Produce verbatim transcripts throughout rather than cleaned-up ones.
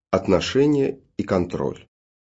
Отношения и контроль.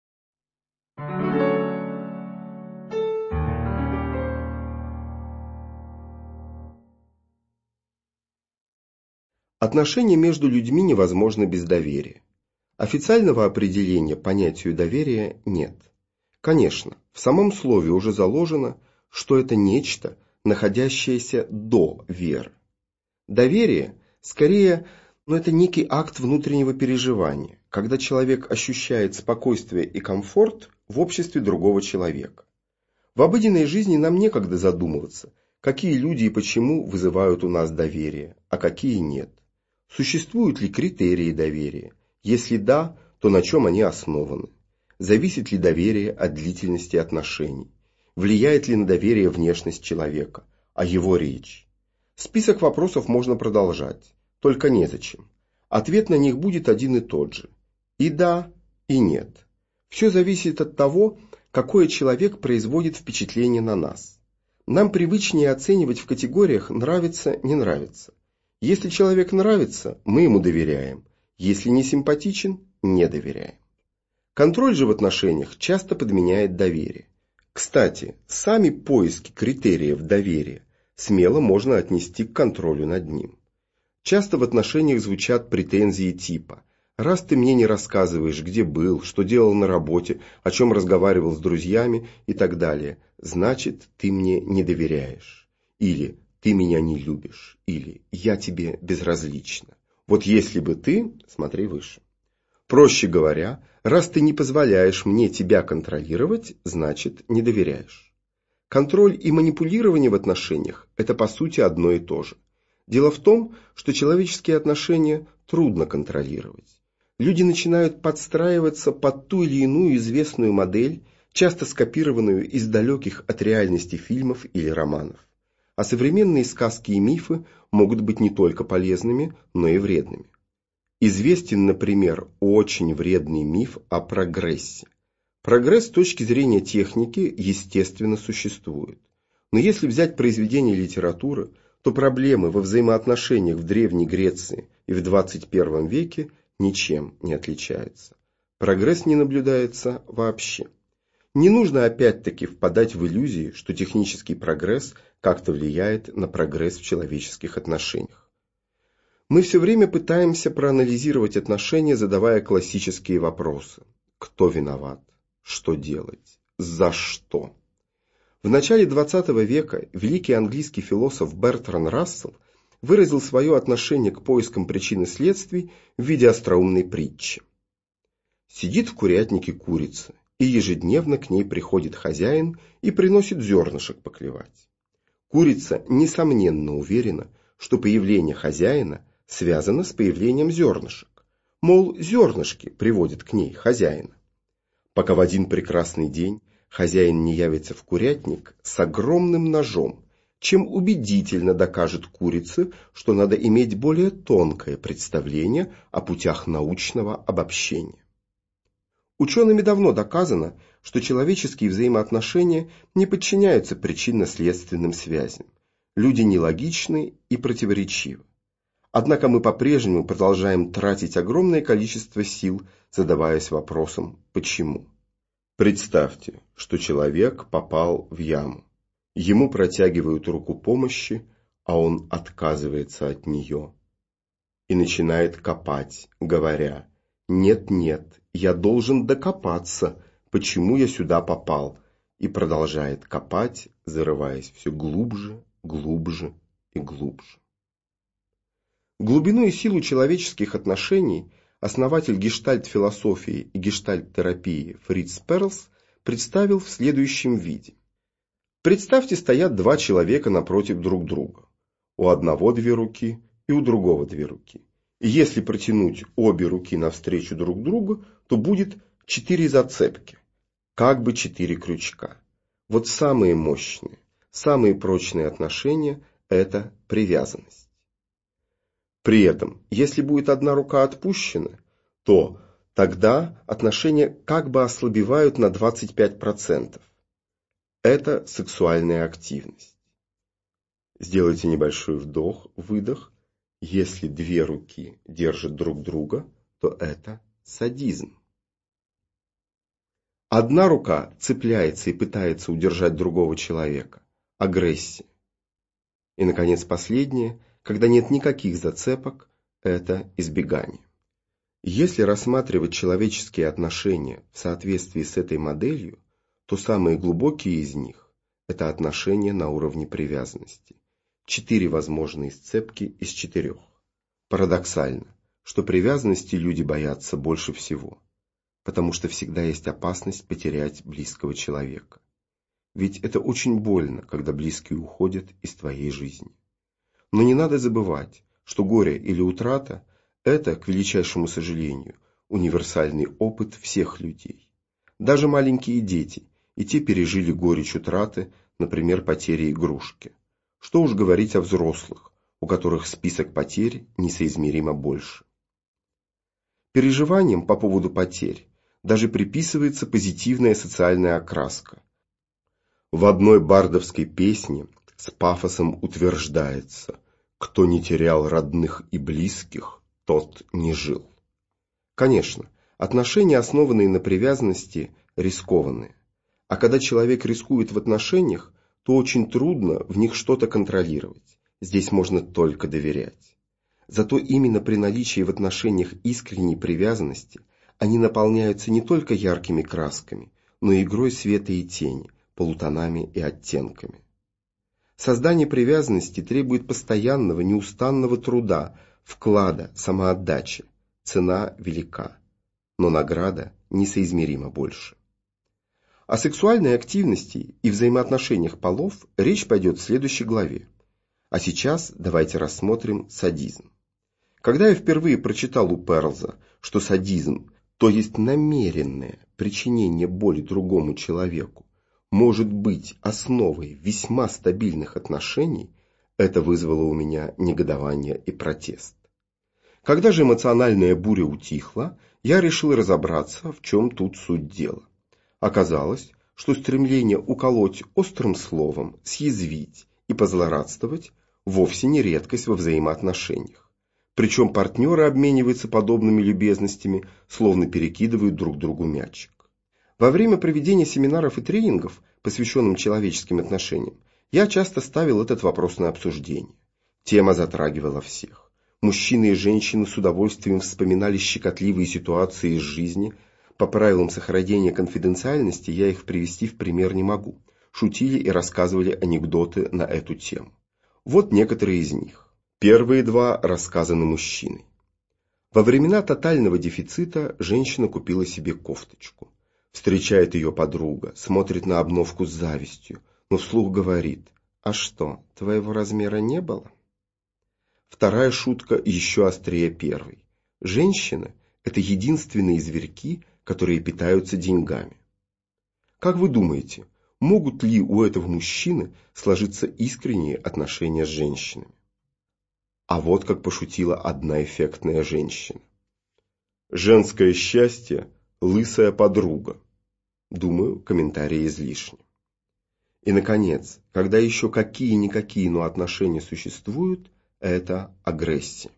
Отношения между людьми невозможны без доверия. Официального определения понятию доверия нет. Конечно, в самом слове уже заложено, что это нечто, находящееся до веры. Доверие, скорее, но это некий акт внутреннего переживания, когда человек ощущает спокойствие и комфорт в обществе другого человека. В обыденной жизни нам некогда задумываться, какие люди и почему вызывают у нас доверие, а какие нет. Существуют ли критерии доверия? Если да, то на чем они основаны? Зависит ли доверие от длительности отношений? Влияет ли на доверие внешность человека, а его речь? Список вопросов можно продолжать, только незачем. Ответ на них будет один и тот же. И да, и нет. Все зависит от того, какой человек производит впечатление на нас. Нам привычнее оценивать в категориях «нравится», «не нравится». Если человек нравится, мы ему доверяем. Если не симпатичен, не доверяем. Контроль же в отношениях часто подменяет доверие. Кстати, сами поиски критериев доверия смело можно отнести к контролю над ним. Часто в отношениях звучат претензии типа: «Раз ты мне не рассказываешь, где был, что делал на работе, о чем разговаривал с друзьями и так далее, значит, ты мне не доверяешь». Или «ты меня не любишь», или «я тебе безразлична». Вот если бы ты, смотри выше. Проще говоря, раз ты не позволяешь мне тебя контролировать, значит, не доверяешь. Контроль и манипулирование в отношениях – это по сути одно и то же. Дело в том, что человеческие отношения трудно контролировать. Люди начинают подстраиваться под ту или иную известную модель, часто скопированную из далеких от реальности фильмов или романов. А современные сказки и мифы могут быть не только полезными, но и вредными. Известен, например, очень вредный миф о прогрессе. Прогресс с точки зрения техники, естественно, существует. Но если взять произведения литературы, то проблемы во взаимоотношениях в Древней Греции и в двадцать первом веке ничем не отличаются. Прогресс не наблюдается вообще. Не нужно опять-таки впадать в иллюзии, что технический прогресс как-то влияет на прогресс в человеческих отношениях. Мы все время пытаемся проанализировать отношения, задавая классические вопросы. Кто виноват? Что делать? За что? В начале двадцатого века великий английский философ Бертранд Рассел выразил свое отношение к поискам причин и следствий в виде остроумной притчи. Сидит в курятнике курица, и ежедневно к ней приходит хозяин и приносит зернышек поклевать. Курица, несомненно, уверена, что появление хозяина связано с появлением зернышек. Мол, зернышки приводят к ней хозяина. Пока в один прекрасный день хозяин не явится в курятник с огромным ножом, чем убедительно докажет курице, что надо иметь более тонкое представление о путях научного обобщения. Учеными давно доказано, что человеческие взаимоотношения не подчиняются причинно-следственным связям. Люди нелогичны и противоречивы. Однако мы по-прежнему продолжаем тратить огромное количество сил, задаваясь вопросом «почему?». Представьте, что человек попал в яму. Ему протягивают руку помощи, а он отказывается от нее. И начинает копать, говоря: «Нет-нет, я должен докопаться, почему я сюда попал», и продолжает копать, зарываясь все глубже, глубже и глубже. Глубину и силу человеческих отношений основатель гештальт-философии и гештальт-терапии Фриц Перлс представил в следующем виде. Представьте, стоят два человека напротив друг друга. У одного две руки и у другого две руки. И если протянуть обе руки навстречу друг другу, то будет четыре зацепки, как бы четыре крючка. Вот самые мощные, самые прочные отношения – это привязанность. При этом, если будет одна рука отпущена, то тогда отношения как бы ослабевают на двадцать пять процентов. Это сексуальная активность. Сделайте небольшой вдох, выдох. Если две руки держат друг друга, то это садизм. Одна рука цепляется и пытается удержать другого человека – агрессия. И, наконец, последнее, когда нет никаких зацепок – это избегание. Если рассматривать человеческие отношения в соответствии с этой моделью, то самые глубокие из них – это отношения на уровне привязанности. Четыре возможные сцепки из четырех. Парадоксально, что привязанности люди боятся больше всего, потому что всегда есть опасность потерять близкого человека. Ведь это очень больно, когда близкие уходят из твоей жизни. Но не надо забывать, что горе или утрата – это, к величайшему сожалению, универсальный опыт всех людей. Даже маленькие дети, и те пережили горечь утраты, например, потери игрушки. Что уж говорить о взрослых, у которых список потерь несоизмеримо больше. Переживаниям по поводу потерь даже приписывается позитивная социальная окраска. В одной бардовской песне с пафосом утверждается: «Кто не терял родных и близких, тот не жил». Конечно, отношения, основанные на привязанности, рискованные. А когда человек рискует в отношениях, то очень трудно в них что-то контролировать. Здесь можно только доверять. Зато именно при наличии в отношениях искренней привязанности они наполняются не только яркими красками, но и игрой света и тени, полутонами и оттенками. Создание привязанности требует постоянного, неустанного труда, вклада, самоотдачи. Цена велика, но награда несоизмеримо больше. О сексуальной активности и взаимоотношениях полов речь пойдет в следующей главе. А сейчас давайте рассмотрим садизм. Когда я впервые прочитал у Перлза, что садизм, то есть намеренное причинение боли другому человеку, может быть основой весьма стабильных отношений, это вызвало у меня негодование и протест. Когда же эмоциональная буря утихла, я решил разобраться, в чем тут суть дела. Оказалось, что стремление уколоть острым словом, съязвить и позлорадствовать вовсе не редкость во взаимоотношениях. Причем партнеры обмениваются подобными любезностями, словно перекидывают друг другу мячик. Во время проведения семинаров и тренингов, посвященных человеческим отношениям, я часто ставил этот вопрос на обсуждение. Тема затрагивала всех. Мужчины и женщины с удовольствием вспоминали щекотливые ситуации из жизни. По правилам сохранения конфиденциальности я их привести в пример не могу. Шутили и рассказывали анекдоты на эту тему. Вот некоторые из них. Первые два рассказаны мужчиной. Во времена тотального дефицита женщина купила себе кофточку. Встречает ее подруга, смотрит на обновку с завистью, но вслух говорит: «А что, твоего размера не было?» Вторая шутка еще острее первой. Женщины – это единственные зверьки, которые питаются деньгами. Как вы думаете, могут ли у этого мужчины сложиться искренние отношения с женщинами? А вот как пошутила одна эффектная женщина. «Женское счастье – лысая подруга». Думаю, комментарии излишни. И, наконец, когда еще какие-никакие, но отношения существуют, это агрессия.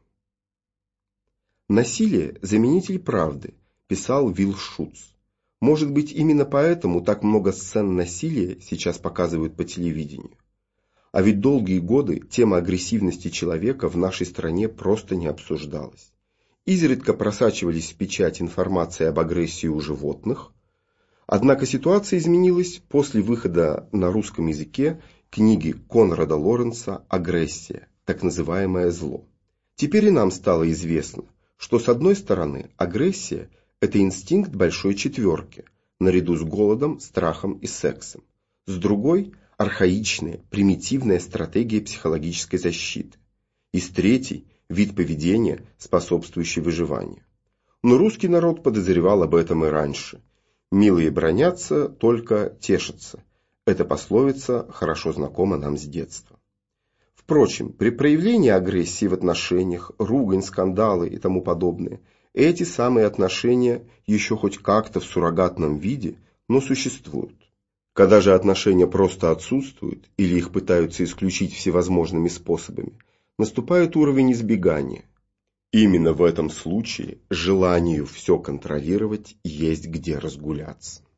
«Насилие – заменитель правды», писал Вилл Шуц. Может быть, именно поэтому так много сцен насилия сейчас показывают по телевидению. А ведь долгие годы тема агрессивности человека в нашей стране просто не обсуждалась. Изредка просачивались в печать информации об агрессии у животных. Однако ситуация изменилась после выхода на русском языке книги Конрада Лоренса «Агрессия. Так называемое зло». Теперь и нам стало известно, что с одной стороны агрессия – это инстинкт большой четверки, наряду с голодом, страхом и сексом. С другой – архаичная, примитивная стратегия психологической защиты. И с третьей – вид поведения, способствующий выживанию. Но русский народ подозревал об этом и раньше. «Милые бранятся, только тешатся». Эта пословица хорошо знакома нам с детства. Впрочем, при проявлении агрессии в отношениях, ругань, скандалы и тому подобное, эти самые отношения еще хоть как-то в суррогатном виде, но существуют. Когда же отношения просто отсутствуют или их пытаются исключить всевозможными способами, наступает уровень избегания. Именно в этом случае желанию все контролировать есть где разгуляться.